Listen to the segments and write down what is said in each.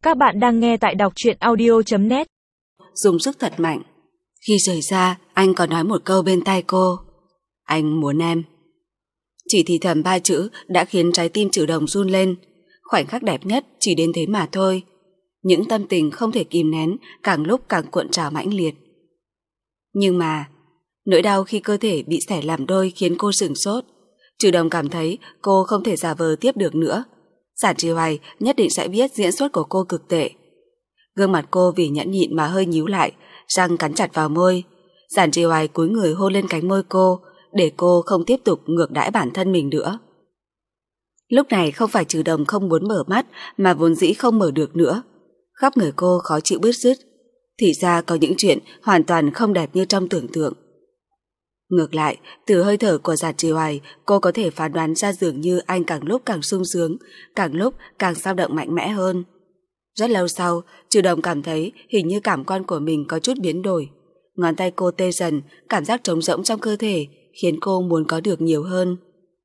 Các bạn đang nghe tại đọc truyện audio.net. Dùng sức thật mạnh. Khi rời ra, anh còn nói một câu bên tai cô: anh muốn em. Chỉ thì thầm 3 chữ đã khiến trái tim Trừ Đồng run lên. Khoảnh khắc đẹp nhất chỉ đến thế mà thôi. Những tâm tình không thể kìm nén càng lúc càng cuộn trào mãnh liệt. Nhưng mà nỗi đau khi cơ thể bị xẻ làm đôi khiến cô sửng sốt. Trừ Đồng cảm thấy cô không thể giả vờ tiếp được nữa. Giản Trì Hoài nhất định sẽ biết diễn xuất của cô cực tệ. Gương mặt cô vì nhẫn nhịn mà hơi nhíu lại, răng cắn chặt vào môi. Giản Trì Hoài cúi người hôn lên cánh môi cô, để cô không tiếp tục ngược đãi bản thân mình nữa. Lúc này không phải Trừ Đồng không muốn mở mắt, mà vốn dĩ không mở được nữa. Khắp người cô khó chịu bứt rứt. Thì ra có những chuyện hoàn toàn không đẹp như trong tưởng tượng. Ngược lại, từ hơi thở của Giản Trì Hoài, cô có thể phán đoán ra dường như anh càng lúc càng sung sướng, càng lúc càng dao động mạnh mẽ hơn. Rất lâu sau, Trừ Đồng cảm thấy hình như cảm quan của mình có chút biến đổi. Ngón tay cô tê dần, cảm giác trống rỗng trong cơ thể khiến cô muốn có được nhiều hơn.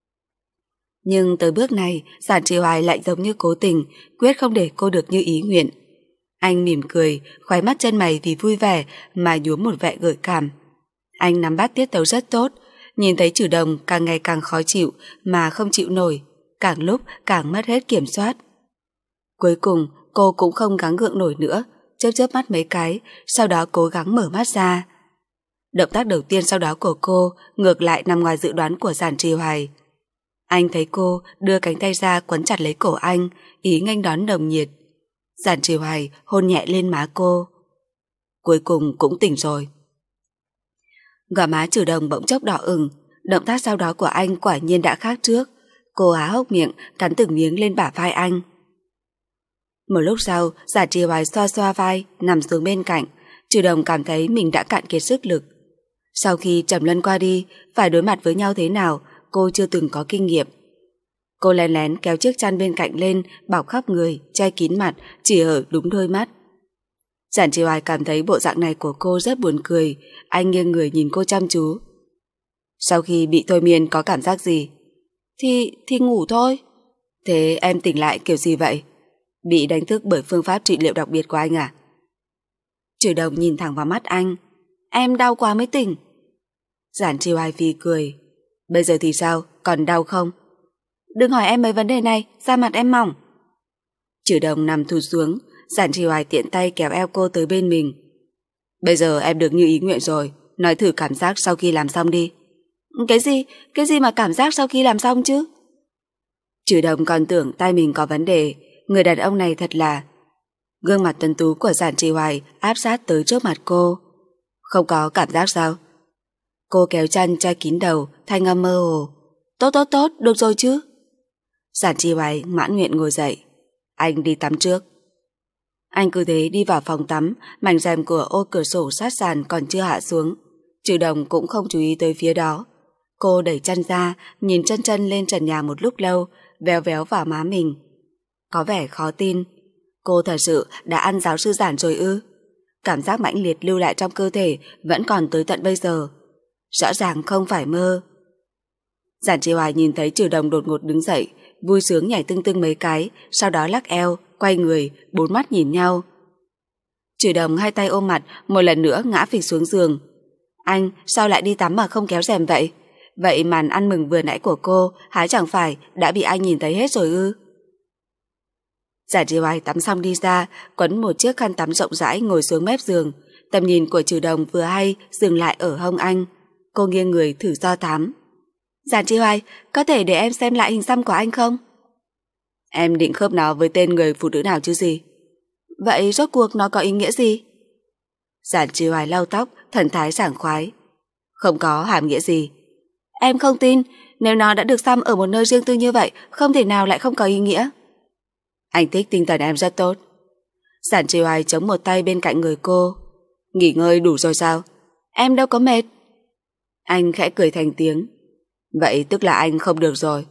Nhưng tới bước này, Giản Trì Hoài lại giống như cố tình, quyết không để cô được như ý nguyện. Anh mỉm cười, khóe mắt chân mày vì vui vẻ mà nhuốm một vẻ gợi cảm. Anh nắm bắt tiết tấu rất tốt, nhìn thấy Trừ Đồng càng ngày càng khó chịu mà không chịu nổi, càng lúc càng mất hết kiểm soát. Cuối cùng, cô cũng không gắng gượng nổi nữa, chớp chớp mắt mấy cái, sau đó cố gắng mở mắt ra. Động tác đầu tiên sau đó của cô ngược lại nằm ngoài dự đoán của Giản Trì Hoài. Anh thấy cô đưa cánh tay ra quấn chặt lấy cổ anh, ý nghênh đón nồng nhiệt. Giản Trì Hoài hôn nhẹ lên má cô. Cuối cùng cũng tỉnh rồi. Gò má Trừ Đồng bỗng chốc đỏ ửng, động tác sau đó của anh quả nhiên đã khác trước. Cô há hốc miệng, cắn từng miếng lên bả vai anh. Một lúc sau, Giản Trì Hoài xoa xoa vai, nằm xuống bên cạnh. Trừ Đồng cảm thấy mình đã cạn kiệt sức lực. Sau khi Trầm Lân qua đi, phải đối mặt với nhau thế nào, cô chưa từng có kinh nghiệm. Cô lén lén kéo chiếc chăn bên cạnh lên, bọc khắp người, che kín mặt, chỉ ở đúng đôi mắt. Giản Trì Hoài cảm thấy bộ dạng này của cô rất buồn cười, anh nghiêng người nhìn cô chăm chú. Sau khi bị thôi miên có cảm giác gì? Thì ngủ thôi. Thế em tỉnh lại kiểu gì vậy? Bị đánh thức bởi phương pháp trị liệu đặc biệt của anh à? Trừ Đồng nhìn thẳng vào mắt anh. Em đau quá mới tỉnh. Giản Trì Hoài phì cười. Bây giờ thì sao? Còn đau không? Đừng hỏi em mấy vấn đề này, da mặt em mỏng. Trừ Đồng nằm thụt xuống, Giản Trì Hoài tiện tay kéo eo cô tới bên mình. Bây giờ em được như ý nguyện rồi, nói thử cảm giác sau khi làm xong đi. Cái gì? Cái gì mà cảm giác sau khi làm xong chứ? Trừ Đồng còn tưởng tay mình có vấn đề. Người đàn ông này thật là... Gương mặt tuấn tú của Giản Trì Hoài áp sát tới trước mặt cô. Không có cảm giác sao? Cô kéo chăn che kín đầu, thanh âm mơ hồ. Tốt, được rồi chứ? Giản Trì Hoài mãn nguyện ngồi dậy. Anh đi tắm trước. Anh cứ thế đi vào phòng tắm, mảnh rèm của ô cửa sổ sát sàn còn chưa hạ xuống. Trừ Đồng cũng không chú ý tới phía đó. Cô đẩy chăn ra, nhìn chân lên trần nhà một lúc lâu, véo véo vào má mình. Có vẻ khó tin. Cô thật sự đã ăn giáo sư Giản rồi ư? Cảm giác mãnh liệt lưu lại trong cơ thể vẫn còn tới tận bây giờ. Rõ ràng không phải mơ. Giản Trì Hoài nhìn thấy Trừ Đồng đột ngột đứng dậy, vui sướng nhảy tưng tưng mấy cái, sau đó lắc eo, quay người, bốn mắt nhìn nhau. Trừ Đồng hai tay ôm mặt, một lần nữa ngã phịch xuống giường. Anh sao lại đi tắm mà không kéo rèm vậy? Vậy màn ăn mừng vừa nãy của cô há chẳng phải đã bị anh nhìn thấy hết rồi ư? Giản Trì Hoài tắm xong đi ra, quấn một chiếc khăn tắm rộng rãi ngồi xuống mép giường. Tầm nhìn của Trừ Đồng vừa hay dừng lại ở hông anh. Cô nghiêng người thử do thám. Giản Trì Hoài, có thể để em xem lại hình xăm của anh không? Em định khớp nó với tên người phụ nữ nào chứ gì? Vậy rốt cuộc nó có ý nghĩa gì? Giản Trì Hoài lau tóc, thần thái sảng khoái. Không có hàm nghĩa gì. Em không tin, nếu nó đã được xăm ở một nơi riêng tư như vậy, không thể nào lại không có ý nghĩa. Anh thích tinh thần em rất tốt. Giản Trì Hoài chống một tay bên cạnh người cô. Nghỉ ngơi đủ rồi sao? Em đâu có mệt. Anh khẽ cười thành tiếng. Vậy tức là anh không được rồi.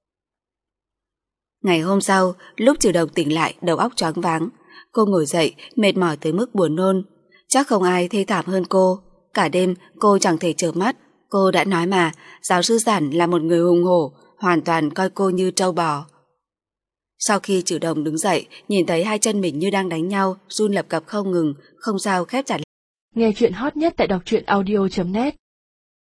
Ngày hôm sau, lúc Trừ Đồng tỉnh lại, đầu óc choáng váng. Cô ngồi dậy, mệt mỏi tới mức buồn nôn. Chắc không ai thê thảm hơn cô. Cả đêm cô chẳng thể chợp mắt. Cô đã nói mà, giáo sư Giản là một người hùng hổ, hoàn toàn coi cô như trâu bò. Sau khi Trừ Đồng đứng dậy, nhìn thấy hai chân mình như đang đánh nhau, run lập cập không ngừng, không sao khép chặt. Nghe chuyện hot nhất tại đọc truyện audio.net